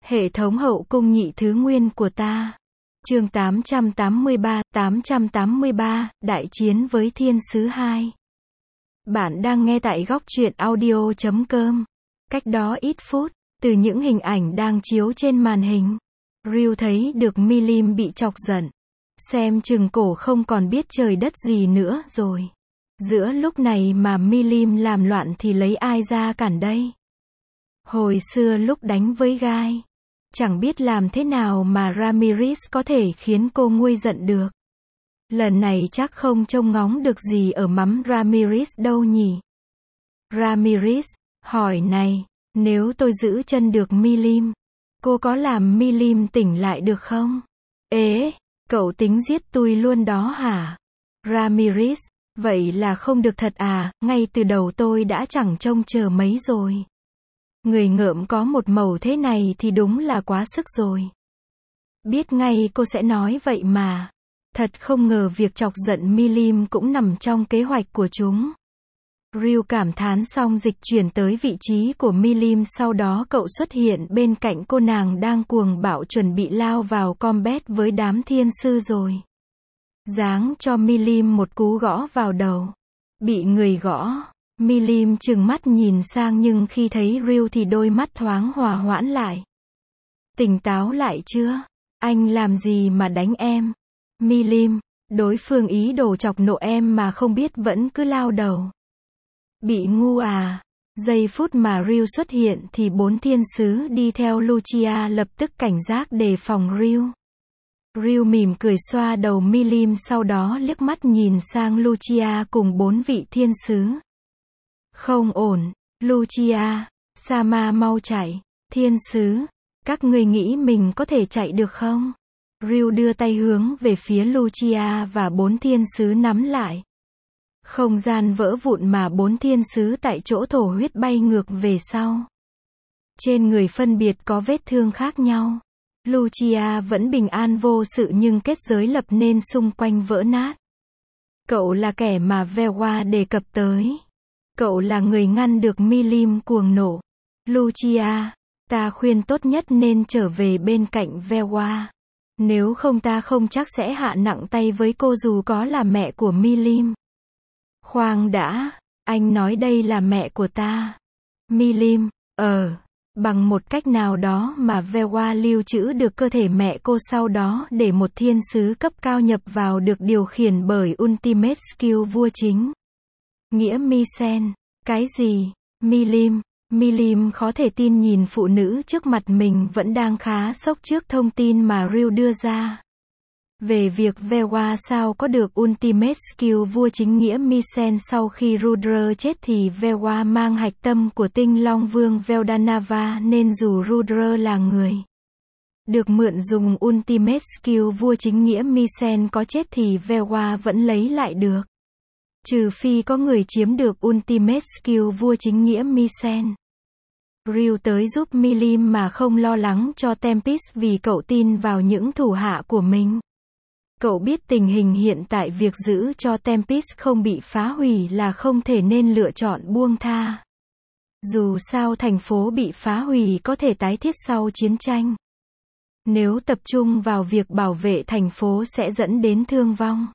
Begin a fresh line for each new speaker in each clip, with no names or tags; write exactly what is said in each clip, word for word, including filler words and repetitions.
Hệ thống hậu cung nhị thứ nguyên của ta. Chương tám trăm tám mươi ba, tám trăm tám mươi ba, Đại chiến với thiên sứ hai. Bạn đang nghe tại góc truyện audio chấm com. Cách đó ít phút, từ những hình ảnh đang chiếu trên màn hình, Ryu thấy được Milim bị chọc giận. Xem chừng cổ không còn biết trời đất gì nữa rồi. Giữa lúc này mà Milim làm loạn thì lấy ai ra cản đây? Hồi xưa lúc đánh với Gai, chẳng biết làm thế nào mà Ramirez có thể khiến cô nguôi giận được. Lần này chắc không trông ngóng được gì ở mắm Ramirez đâu nhỉ. Ramirez hỏi này, nếu tôi giữ chân được Milim, cô có làm Milim tỉnh lại được không? Ế, cậu tính giết tôi luôn đó hả? Ramirez, vậy là không được thật à, ngay từ đầu tôi đã chẳng trông chờ mấy rồi. Người ngợm có một màu thế này thì đúng là quá sức rồi. Biết ngay cô sẽ nói vậy mà. Thật không ngờ việc chọc giận Milim cũng nằm trong kế hoạch của chúng. Ryu cảm thán xong dịch chuyển tới vị trí của Milim, sau đó cậu xuất hiện bên cạnh cô, nàng đang cuồng bạo chuẩn bị lao vào combat với đám thiên sư rồi. Giáng cho Milim một cú gõ vào đầu. Bị người gõ, Milim trừng mắt nhìn sang, nhưng khi thấy Ryu thì đôi mắt thoáng hòa hoãn lại. Tỉnh táo lại chưa? Anh làm gì mà đánh em? Milim, đối phương ý đồ chọc nộ em mà không biết vẫn cứ lao đầu. Bị ngu à? Giây phút mà Ryu xuất hiện thì bốn thiên sứ đi theo Lucia lập tức cảnh giác đề phòng Ryu. Ryu mỉm cười xoa đầu Milim, sau đó liếc mắt nhìn sang Lucia cùng bốn vị thiên sứ. Không ổn, Lucia, Sama mau chạy. Thiên sứ, các ngươi nghĩ mình có thể chạy được không? Ryu đưa tay hướng về phía Lucia và bốn thiên sứ nắm lại. Không gian vỡ vụn mà bốn thiên sứ tại chỗ thổ huyết bay ngược về sau. Trên người phân biệt có vết thương khác nhau. Lucia vẫn bình an vô sự nhưng kết giới lập nên xung quanh vỡ nát. Cậu là kẻ mà Vewa đề cập tới. Cậu là người ngăn được Milim cuồng nộ. Lucia, ta khuyên tốt nhất nên trở về bên cạnh Vewa. Nếu không ta không chắc sẽ hạ nặng tay với cô dù có là mẹ của Milim. Khoan đã, anh nói đây là mẹ của ta. Milim, ờ, bằng một cách nào đó mà Vewa lưu trữ được cơ thể mẹ cô, sau đó để một thiên sứ cấp cao nhập vào được điều khiển bởi Ultimate Skill vua chính. Nghĩa Misen, cái gì? Milim, Milim khó thể tin nhìn phụ nữ trước mặt mình, vẫn đang khá sốc trước thông tin mà Ryu đưa ra. Về việc Vewa sao có được Ultimate Skill vua chính nghĩa Misen sau khi Rudra chết thì Vewa mang hạch tâm của tinh Long Vương Veldanava, nên dù Rudra là người được mượn dùng Ultimate Skill vua chính nghĩa Misen có chết thì Vewa vẫn lấy lại được. Trừ phi có người chiếm được Ultimate Skill vua chính nghĩa Misen. Ryu tới giúp Milim mà không lo lắng cho Tempest vì cậu tin vào những thủ hạ của mình. Cậu biết tình hình hiện tại việc giữ cho Tempest không bị phá hủy là không thể nên lựa chọn buông tha. Dù sao thành phố bị phá hủy có thể tái thiết sau chiến tranh. Nếu tập trung vào việc bảo vệ thành phố sẽ dẫn đến thương vong.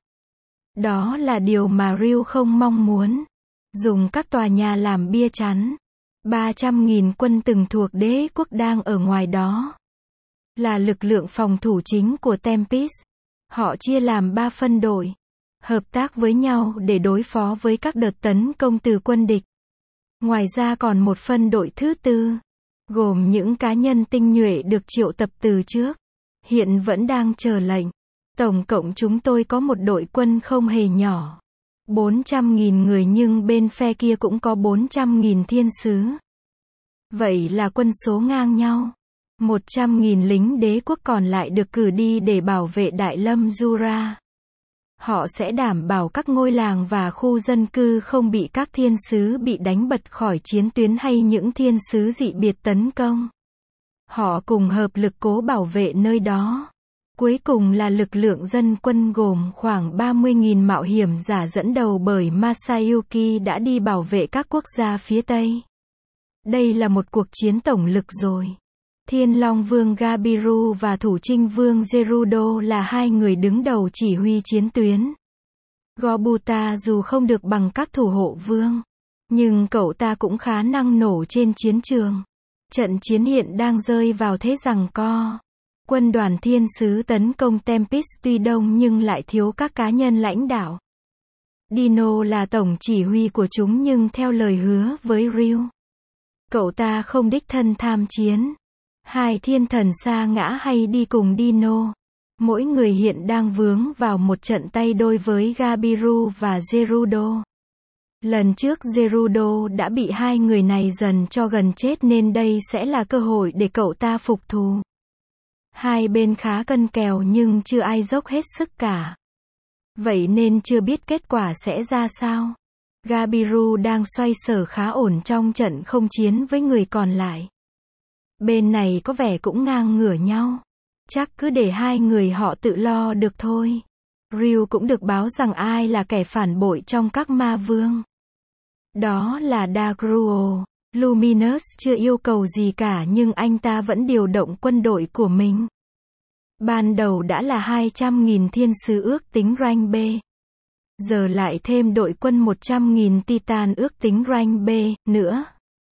Đó là điều mà Ryu không mong muốn. Dùng các tòa nhà làm bia chắn. ba trăm nghìn quân từng thuộc đế quốc đang ở ngoài đó. Là lực lượng phòng thủ chính của Tempest. Họ chia làm ba phân đội. Hợp tác với nhau để đối phó với các đợt tấn công từ quân địch. Ngoài ra còn một phân đội thứ tư. Gồm những cá nhân tinh nhuệ được triệu tập từ trước. Hiện vẫn đang chờ lệnh. Tổng cộng chúng tôi có một đội quân không hề nhỏ. bốn trăm nghìn người, nhưng bên phe kia cũng có bốn trăm nghìn thiên sứ. Vậy là quân số ngang nhau. một trăm nghìn lính đế quốc còn lại được cử đi để bảo vệ Đại Lâm Jura. Họ sẽ đảm bảo các ngôi làng và khu dân cư không bị các thiên sứ bị đánh bật khỏi chiến tuyến hay những thiên sứ dị biệt tấn công. Họ cùng hợp lực cố bảo vệ nơi đó. Cuối cùng là lực lượng dân quân gồm khoảng ba mươi nghìn mạo hiểm giả dẫn đầu bởi Masayuki đã đi bảo vệ các quốc gia phía Tây. Đây là một cuộc chiến tổng lực rồi. Thiên Long Vương Gabiru và Thủ Trinh Vương Gerudo là hai người đứng đầu chỉ huy chiến tuyến. Gobutta dù không được bằng các thủ hộ vương, nhưng cậu ta cũng khá năng nổ trên chiến trường. Trận chiến hiện đang rơi vào thế giằng co. Quân đoàn thiên sứ tấn công Tempest tuy đông nhưng lại thiếu các cá nhân lãnh đạo. Dino là tổng chỉ huy của chúng nhưng theo lời hứa với Ryu, cậu ta không đích thân tham chiến. Hai thiên thần sa ngã hay đi cùng Dino. Mỗi người hiện đang vướng vào một trận tay đôi với Gabiru và Gerudo. Lần trước Gerudo đã bị hai người này dần cho gần chết nên đây sẽ là cơ hội để cậu ta phục thù. Hai bên khá cân kèo nhưng chưa ai dốc hết sức cả. Vậy nên chưa biết kết quả sẽ ra sao. Gabiru đang xoay sở khá ổn trong trận không chiến với người còn lại. Bên này có vẻ cũng ngang ngửa nhau. Chắc cứ để hai người họ tự lo được thôi. Ryu cũng được báo rằng ai là kẻ phản bội trong các ma vương. Đó là Dagruo. Luminous chưa yêu cầu gì cả nhưng anh ta vẫn điều động quân đội của mình. Ban đầu đã là hai trăm nghìn thiên sứ ước tính rank B. Giờ lại thêm đội quân một trăm nghìn Titan ước tính rank B nữa.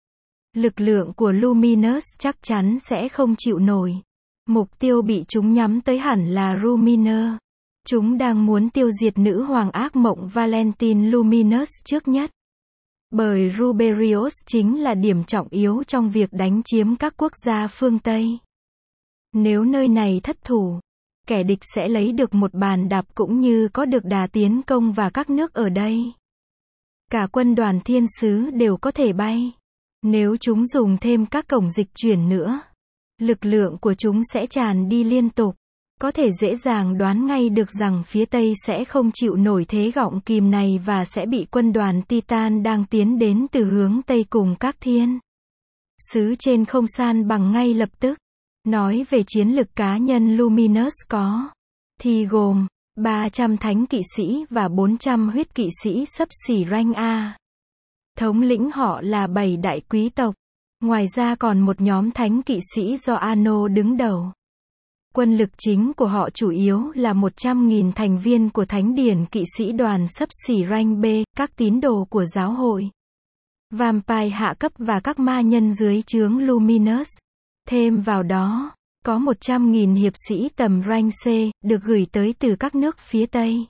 Lực lượng của Luminous chắc chắn sẽ không chịu nổi. Mục tiêu bị chúng nhắm tới hẳn là Ruminer. Chúng đang muốn tiêu diệt nữ hoàng ác mộng Valentine Luminous trước nhất. Bởi Ruberius chính là điểm trọng yếu trong việc đánh chiếm các quốc gia phương Tây. Nếu nơi này thất thủ, kẻ địch sẽ lấy được một bàn đạp cũng như có được đà tiến công và các nước ở đây. Cả quân đoàn thiên sứ đều có thể bay. Nếu chúng dùng thêm các cổng dịch chuyển nữa, lực lượng của chúng sẽ tràn đi liên tục. Có thể dễ dàng đoán ngay được rằng phía Tây sẽ không chịu nổi thế gọng kìm này và sẽ bị quân đoàn Titan đang tiến đến từ hướng Tây cùng các thiên sứ trên không san bằng ngay lập tức. Nói về chiến lực cá nhân Luminous có, thì gồm ba trăm thánh kỵ sĩ và bốn trăm huyết kỵ sĩ xấp xỉ rank A. Thống lĩnh họ là bảy đại quý tộc. Ngoài ra còn một nhóm thánh kỵ sĩ do Ano đứng đầu. Quân lực chính của họ chủ yếu là một trăm nghìn thành viên của thánh điển kỵ sĩ đoàn xấp xỉ rank B, các tín đồ của giáo hội, vampire hạ cấp và các ma nhân dưới trướng Luminous. Thêm vào đó, có một trăm nghìn hiệp sĩ tầm rank C, được gửi tới từ các nước phía Tây.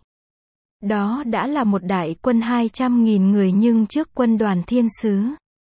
Đó đã là một đại quân hai trăm nghìn người nhưng trước quân đoàn thiên sứ,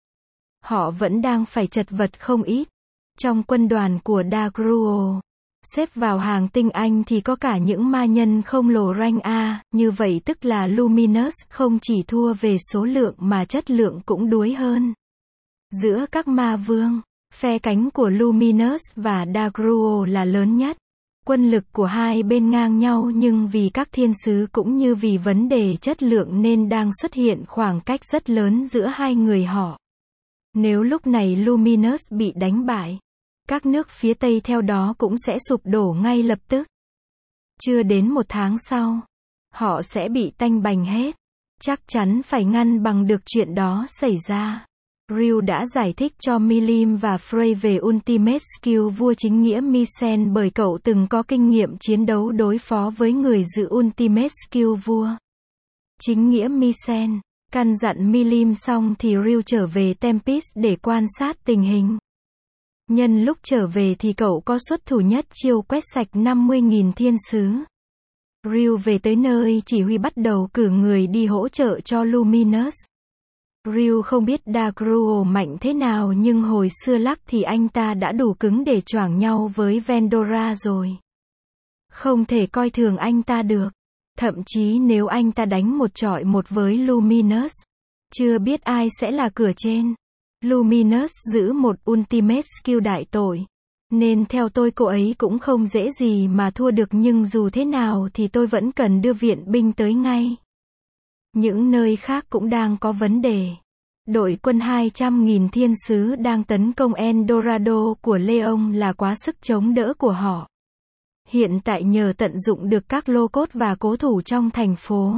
họ vẫn đang phải chật vật không ít. Trong quân đoàn của Dagruo, xếp vào hàng tinh anh thì có cả những ma nhân không lồ rank A, như vậy tức là Luminous không chỉ thua về số lượng mà chất lượng cũng đuối hơn. Giữa các ma vương, phe cánh của Luminous và Dagruo là lớn nhất. Quân lực của hai bên ngang nhau nhưng vì các thiên sứ cũng như vì vấn đề chất lượng nên đang xuất hiện khoảng cách rất lớn giữa hai người họ. Nếu lúc này Luminous bị đánh bại, các nước phía Tây theo đó cũng sẽ sụp đổ ngay lập tức. Chưa đến một tháng sau, họ sẽ bị tanh bành hết. Chắc chắn phải ngăn bằng được chuyện đó xảy ra. Ryu đã giải thích cho Milim và Frey về Ultimate Skill vua chính nghĩa Misen bởi cậu từng có kinh nghiệm chiến đấu đối phó với người giữ Ultimate Skill vua chính nghĩa Misen. Căn dặn Milim xong thì Ryu trở về Tempest để quan sát tình hình. Nhân lúc trở về thì cậu có xuất thủ nhất chiêu quét sạch năm mươi nghìn thiên sứ. Ryu về tới nơi chỉ huy bắt đầu cử người đi hỗ trợ cho Luminous. Ryu không biết Dagruo mạnh thế nào nhưng hồi xưa lắc thì anh ta đã đủ cứng để choảng nhau với Vendora rồi. Không thể coi thường anh ta được. Thậm chí nếu anh ta đánh một chọi một với Luminous, chưa biết ai sẽ là cửa trên. Luminous giữ một Ultimate Skill đại tội. Nên theo tôi cô ấy cũng không dễ gì mà thua được nhưng dù thế nào thì tôi vẫn cần đưa viện binh tới ngay. Những nơi khác cũng đang có vấn đề. Đội quân hai trăm nghìn thiên sứ đang tấn công Eldorado của Leon là quá sức chống đỡ của họ. Hiện tại nhờ tận dụng được các lô cốt và cố thủ trong thành phố,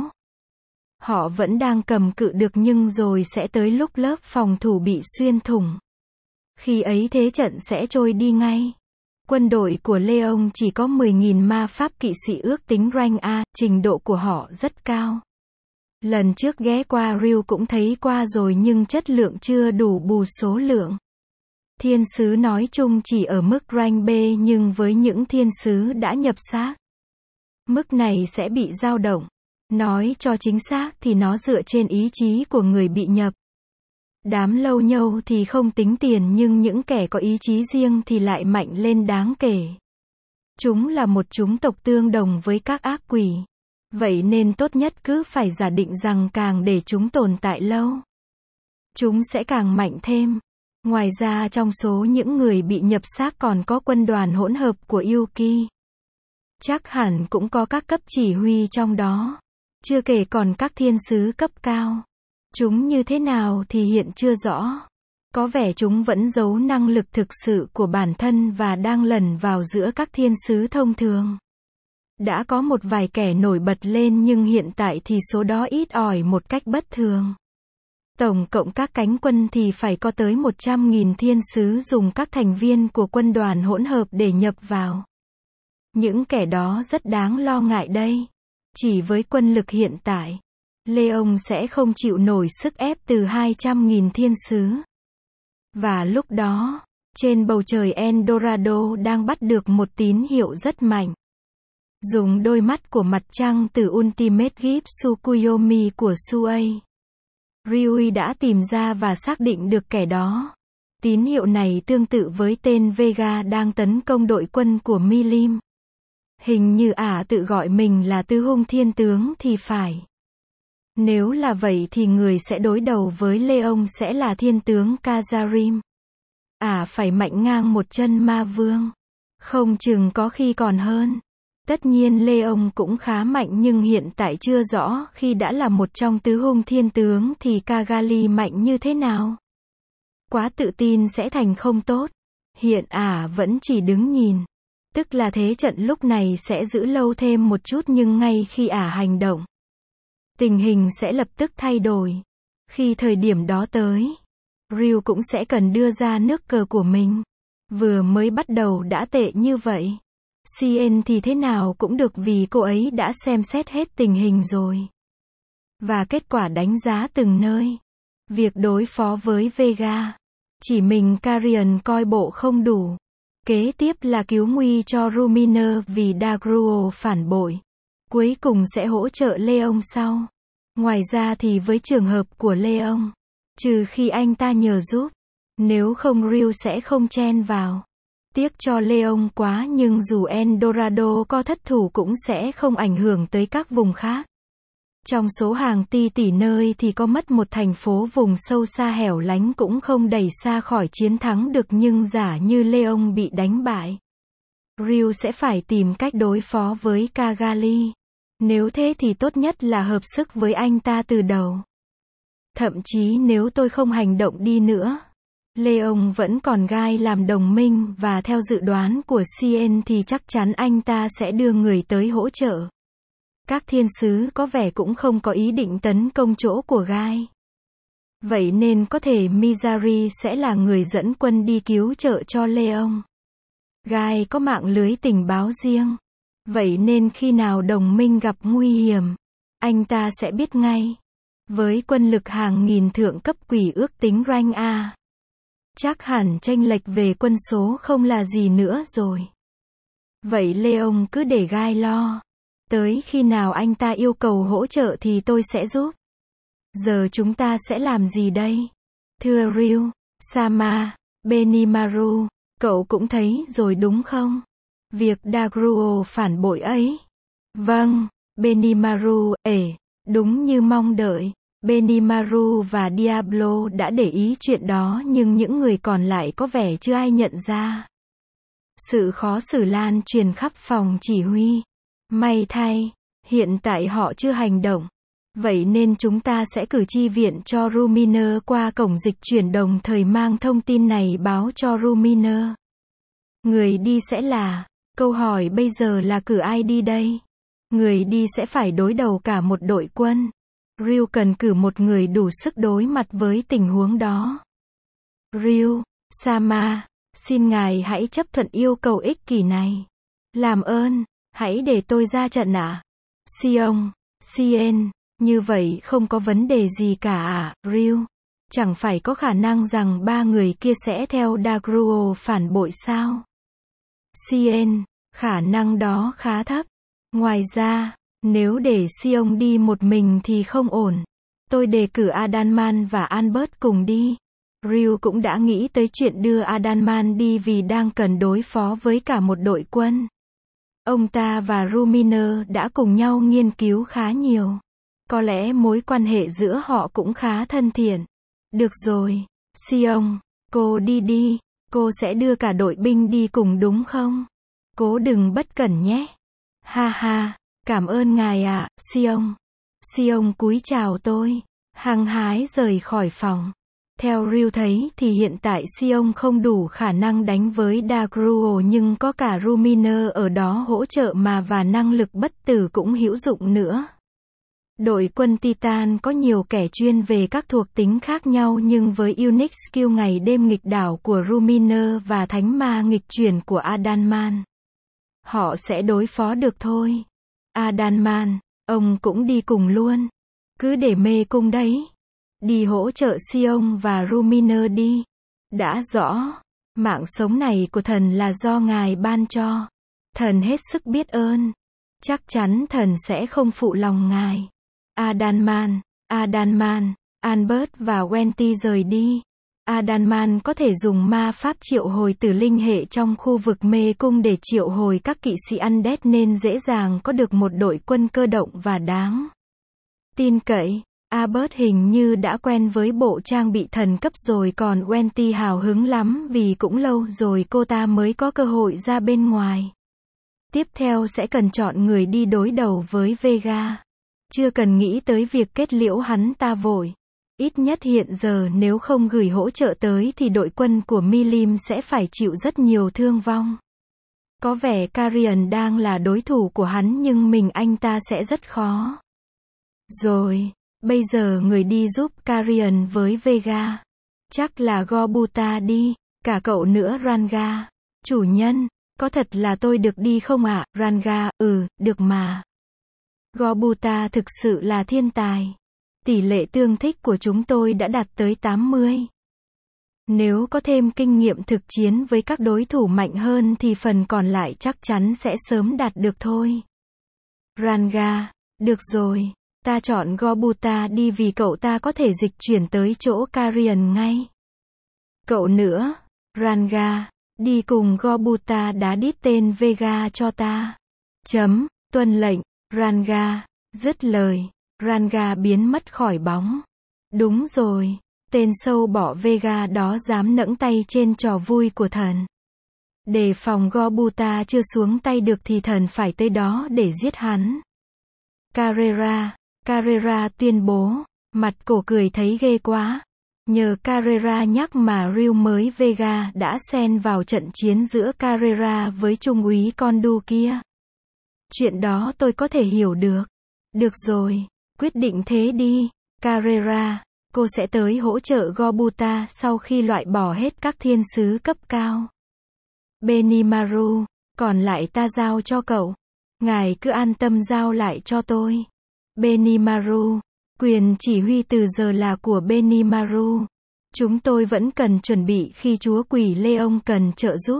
họ vẫn đang cầm cự được nhưng rồi sẽ tới lúc lớp phòng thủ bị xuyên thủng. Khi ấy thế trận sẽ trôi đi ngay. Quân đội của Leon chỉ có mười nghìn ma pháp kỵ sĩ ước tính rank A, trình độ của họ rất cao. Lần trước ghé qua Ryu cũng thấy qua rồi nhưng chất lượng chưa đủ bù số lượng. Thiên sứ nói chung chỉ ở mức rank B nhưng với những thiên sứ đã nhập xác, mức này sẽ bị dao động. Nói cho chính xác thì nó dựa trên ý chí của người bị nhập. Đám lâu nhâu thì không tính tiền nhưng những kẻ có ý chí riêng thì lại mạnh lên đáng kể. Chúng là một chủng tộc tương đồng với các ác quỷ. Vậy nên tốt nhất cứ phải giả định rằng càng để chúng tồn tại lâu, chúng sẽ càng mạnh thêm. Ngoài ra trong số những người bị nhập xác còn có quân đoàn hỗn hợp của Yuki. Chắc hẳn cũng có các cấp chỉ huy trong đó. Chưa kể còn các thiên sứ cấp cao. Chúng như thế nào thì hiện chưa rõ. Có vẻ chúng vẫn giấu năng lực thực sự của bản thân và đang lẩn vào giữa các thiên sứ thông thường. Đã có một vài kẻ nổi bật lên nhưng hiện tại thì số đó ít ỏi một cách bất thường. Tổng cộng các cánh quân thì phải có tới một trăm nghìn thiên sứ dùng các thành viên của quân đoàn hỗn hợp để nhập vào. Những kẻ đó rất đáng lo ngại đây. Chỉ với quân lực hiện tại, Leon sẽ không chịu nổi sức ép từ hai trăm nghìn thiên sứ. Và lúc đó, trên bầu trời Eldorado đang bắt được một tín hiệu rất mạnh. Dùng đôi mắt của mặt trăng từ Ultimate Gift Tsukuyomi của Suei, Ryui đã tìm ra và xác định được kẻ đó. Tín hiệu này tương tự với tên Vega đang tấn công đội quân của Milim. Hình như ả tự gọi mình là Tứ Hung Thiên Tướng thì phải. Nếu là vậy thì người sẽ đối đầu với Leon sẽ là Thiên Tướng Kazarim. Ả phải mạnh ngang một chân ma vương. Không chừng có khi còn hơn. Tất nhiên Leon cũng khá mạnh nhưng hiện tại chưa rõ khi đã là một trong tứ hung thiên tướng thì Cagali mạnh như thế nào. Quá tự tin sẽ thành không tốt. Hiện ả vẫn chỉ đứng nhìn. Tức là thế trận lúc này sẽ giữ lâu thêm một chút nhưng ngay khi ả hành động, tình hình sẽ lập tức thay đổi. Khi thời điểm đó tới, Ryu cũng sẽ cần đưa ra nước cờ của mình. Vừa mới bắt đầu đã tệ như vậy. Cien thì thế nào cũng được vì cô ấy đã xem xét hết tình hình rồi. Và kết quả đánh giá từng nơi. Việc đối phó với Vega, chỉ mình Carrion coi bộ không đủ. Kế tiếp là cứu nguy cho Ruminer vì Dagruo phản bội. Cuối cùng sẽ hỗ trợ Leon sau. Ngoài ra thì với trường hợp của Leon, trừ khi anh ta nhờ giúp, nếu không Ryu sẽ không chen vào. Tiếc cho Leon quá nhưng dù Eldorado có thất thủ cũng sẽ không ảnh hưởng tới các vùng khác. Trong số hàng ti tỷ nơi thì có mất một thành phố vùng sâu xa hẻo lánh cũng không đẩy xa khỏi chiến thắng được nhưng giả như Leon bị đánh bại, Ryu sẽ phải tìm cách đối phó với Cagali. Nếu thế thì tốt nhất là hợp sức với anh ta từ đầu. Thậm chí nếu tôi không hành động đi nữa, Leon vẫn còn Gai làm đồng minh và theo dự đoán của Cien thì chắc chắn anh ta sẽ đưa người tới hỗ trợ. Các thiên sứ có vẻ cũng không có ý định tấn công chỗ của Gai. Vậy nên có thể Mizari sẽ là người dẫn quân đi cứu trợ cho Leon. Gai có mạng lưới tình báo riêng. Vậy nên khi nào đồng minh gặp nguy hiểm, anh ta sẽ biết ngay. Với quân lực hàng nghìn thượng cấp quỷ ước tính rank A, chắc hẳn chênh lệch về quân số không là gì nữa rồi. Vậy Leon cứ để Gai lo. Tới khi nào anh ta yêu cầu hỗ trợ thì tôi sẽ giúp. Giờ chúng ta sẽ làm gì đây? Thưa Ryu, Sama, Benimaru, cậu cũng thấy rồi đúng không? Việc Dagruo phản bội ấy. Vâng, Benimaru, ể, đúng như mong đợi. Benimaru và Diablo đã để ý chuyện đó nhưng những người còn lại có vẻ chưa ai nhận ra. Sự khó xử lan truyền khắp phòng chỉ huy. May thay, hiện tại họ chưa hành động. Vậy nên chúng ta sẽ cử chi viện cho Ruminer qua cổng dịch chuyển đồng thời mang thông tin này báo cho Ruminer. Người đi sẽ là, câu hỏi bây giờ là cử ai đi đây? Người đi sẽ phải đối đầu cả một đội quân. Ryu cần cử một người đủ sức đối mặt với tình huống đó. Ryu, Sama, xin ngài hãy chấp thuận yêu cầu ích kỷ này. Làm ơn, hãy để tôi ra trận ạ. À? Sion, Sien, như vậy không có vấn đề gì cả à, Ryu? Chẳng phải có khả năng rằng ba người kia sẽ theo Dagruo phản bội sao? Sien, khả năng đó khá thấp. Ngoài ra, nếu để Sion đi một mình thì không ổn. Tôi đề cử Adalman và Albert cùng đi. Ryu cũng đã nghĩ tới chuyện đưa Adalman đi vì đang cần đối phó với cả một đội quân. Ông ta và Ruminer đã cùng nhau nghiên cứu khá nhiều. Có lẽ mối quan hệ giữa họ cũng khá thân thiện. Được rồi, Sion, cô đi đi, cô sẽ đưa cả đội binh đi cùng đúng không? Cố đừng bất cẩn nhé. Ha ha, cảm ơn ngài ạ, à, Sion. Sion cúi chào tôi, hăng hái rời khỏi phòng. Theo Ryu thấy thì hiện tại Sion không đủ khả năng đánh với Dagruo nhưng có cả Ruminer ở đó hỗ trợ mà và năng lực bất tử cũng hữu dụng nữa. Đội quân Titan có nhiều kẻ chuyên về các thuộc tính khác nhau nhưng với unique skill ngày đêm nghịch đảo của Ruminer và thánh ma nghịch chuyển của Adalman, họ sẽ đối phó được thôi. Adalman, ông cũng đi cùng luôn. Cứ để mê cung đấy. Đi hỗ trợ Sion và Ruminer đi. Đã rõ. Mạng sống này của thần là do ngài ban cho. Thần hết sức biết ơn. Chắc chắn thần sẽ không phụ lòng ngài. Adalman, Adalman, Albert và Wenty rời đi. Adalman có thể dùng ma pháp triệu hồi tử linh hệ trong khu vực mê cung để triệu hồi các kỵ sĩ undead nên dễ dàng có được một đội quân cơ động và đáng tin cậy. Albert hình như đã quen với bộ trang bị thần cấp rồi còn Wenty hào hứng lắm vì cũng lâu rồi cô ta mới có cơ hội ra bên ngoài. Tiếp theo sẽ cần chọn người đi đối đầu với Vega. Chưa cần nghĩ tới việc kết liễu hắn ta vội. Ít nhất hiện giờ nếu không gửi hỗ trợ tới thì đội quân của Milim sẽ phải chịu rất nhiều thương vong. Có vẻ Carian đang là đối thủ của hắn nhưng mình anh ta sẽ rất khó. Rồi, bây giờ người đi giúp Carian với Vega. Chắc là Gobuta đi, cả cậu nữa Ranga. Chủ nhân, có thật là tôi được đi không ạ? À? Ranga, ừ, được mà. Gobuta thực sự là thiên tài. Tỷ lệ tương thích của chúng tôi đã đạt tới tám mươi. Nếu có thêm kinh nghiệm thực chiến với các đối thủ mạnh hơn thì phần còn lại chắc chắn sẽ sớm đạt được thôi. Ranga, được rồi, ta chọn Gobuta đi vì cậu ta có thể dịch chuyển tới chỗ Carian ngay. Cậu nữa, Ranga, đi cùng Gobuta đá đít tên Vega cho ta. Chấm, tuân lệnh, Ranga, dứt lời. Ranga biến mất khỏi bóng. Đúng rồi, tên sâu bọ Vega đó dám nẫng tay trên trò vui của thần. Đề phòng Gobuta chưa xuống tay được thì thần phải tới đó để giết hắn. Carrera, Carrera tuyên bố, mặt cổ cười thấy ghê quá. Nhờ Carrera nhắc mà Ryu mới Vega đã xen vào trận chiến giữa Carrera với trung úy Condu kia. Chuyện đó tôi có thể hiểu được. Được rồi. Quyết định thế đi, Carrera, cô sẽ tới hỗ trợ Gobuta sau khi loại bỏ hết các thiên sứ cấp cao. Benimaru, còn lại ta giao cho cậu. Ngài cứ an tâm giao lại cho tôi. Benimaru, quyền chỉ huy từ giờ là của Benimaru. Chúng tôi vẫn cần chuẩn bị khi chúa quỷ Leon cần trợ giúp.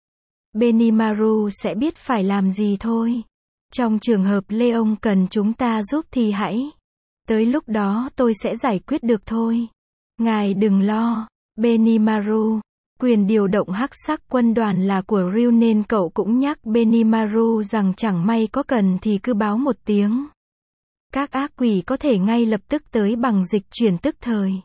Benimaru sẽ biết phải làm gì thôi. Trong trường hợp Leon cần chúng ta giúp thì hãy. Tới lúc đó tôi sẽ giải quyết được thôi. Ngài đừng lo. Benimaru. Quyền điều động hắc sắc quân đoàn là của Ryu nên cậu cũng nhắc Benimaru rằng chẳng may có cần thì cứ báo một tiếng. Các ác quỷ có thể ngay lập tức tới bằng dịch chuyển tức thời.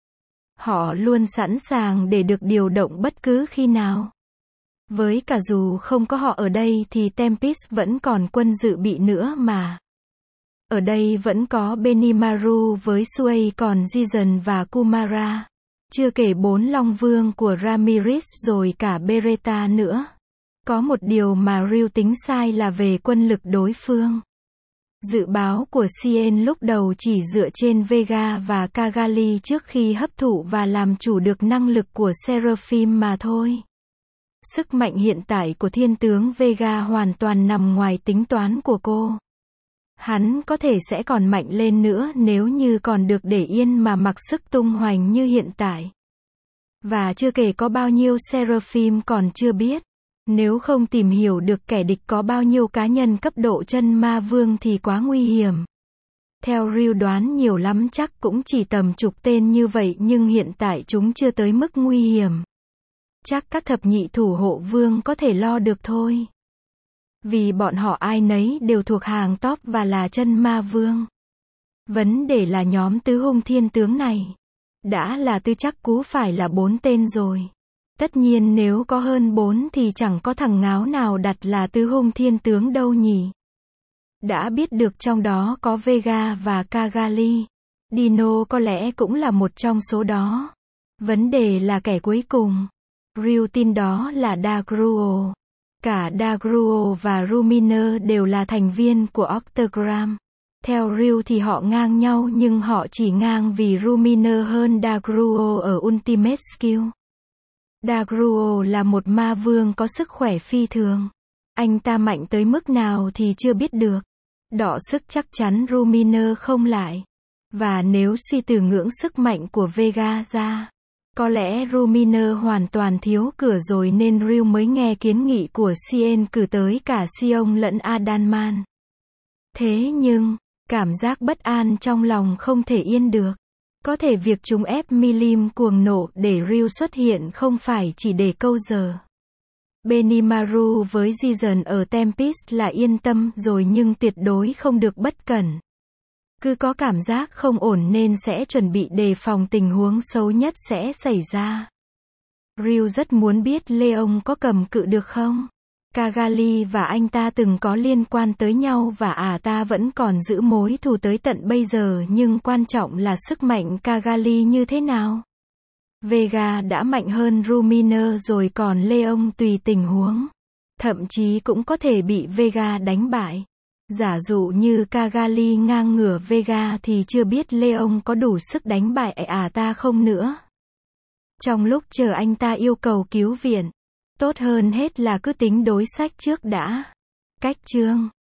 Họ luôn sẵn sàng để được điều động bất cứ khi nào. Với cả dù không có họ ở đây thì Tempest vẫn còn quân dự bị nữa mà. Ở đây vẫn có Benimaru với Suei còn Jizen và Kumara. Chưa kể bốn Long Vương của Ramirez rồi cả Beretta nữa. Có một điều mà Ryu tính sai là về quân lực đối phương. Dự báo của xê en lúc đầu chỉ dựa trên Vega và Cagalli trước khi hấp thụ và làm chủ được năng lực của Seraphim mà thôi. Sức mạnh hiện tại của thiên tướng Vega hoàn toàn nằm ngoài tính toán của cô. Hắn có thể sẽ còn mạnh lên nữa nếu như còn được để yên mà mặc sức tung hoành như hiện tại. Và chưa kể có bao nhiêu Seraphim còn chưa biết. Nếu không tìm hiểu được kẻ địch có bao nhiêu cá nhân cấp độ chân ma vương thì quá nguy hiểm. Theo Ryu đoán nhiều lắm chắc cũng chỉ tầm chục tên như vậy nhưng hiện tại chúng chưa tới mức nguy hiểm. Chắc các thập nhị thủ hộ vương có thể lo được thôi. Vì bọn họ ai nấy đều thuộc hàng top và là chân ma vương. Vấn đề là nhóm tứ hung thiên tướng này. Đã là tư chắc cú phải là bốn tên rồi. Tất nhiên nếu có hơn bốn thì chẳng có thằng ngáo nào đặt là tứ hung thiên tướng đâu nhỉ. Đã biết được trong đó có Vega và Cagalli. Dino có lẽ cũng là một trong số đó. Vấn đề là kẻ cuối cùng. Ryu tin đó là Dagruo. Cả Dagruo và Ruminer đều là thành viên của Octagram. Theo Ryu thì họ ngang nhau nhưng họ chỉ ngang vì Ruminer hơn Dagruo ở Ultimate Skill. Dagruo là một ma vương có sức khỏe phi thường. Anh ta mạnh tới mức nào thì chưa biết được. Đọ sức chắc chắn Ruminer không lại. Và nếu suy từ ngưỡng sức mạnh của Vega ra, có lẽ Ruminer hoàn toàn thiếu cửa rồi nên Ryu mới nghe kiến nghị của xê en cử tới cả Sion lẫn Adanman. Thế nhưng, cảm giác bất an trong lòng không thể yên được. Có thể việc chúng ép Milim cuồng nộ để Ryu xuất hiện không phải chỉ để câu giờ. Benimaru với Jigen ở Tempest là yên tâm rồi nhưng tuyệt đối không được bất cẩn. Cứ có cảm giác không ổn nên sẽ chuẩn bị đề phòng tình huống xấu nhất sẽ xảy ra. Ryu rất muốn biết Leon có cầm cự được không? Cagalli và anh ta từng có liên quan tới nhau và à ta vẫn còn giữ mối thù tới tận bây giờ nhưng quan trọng là sức mạnh Cagalli như thế nào? Vega đã mạnh hơn Ruminer rồi còn Leon tùy tình huống. Thậm chí cũng có thể bị Vega đánh bại. Giả dụ như Cagalli ngang ngửa Vega thì chưa biết Leon có đủ sức đánh bại à ta không nữa. Trong lúc chờ anh ta yêu cầu cứu viện, tốt hơn hết là cứ tính đối sách trước đã. Cách chương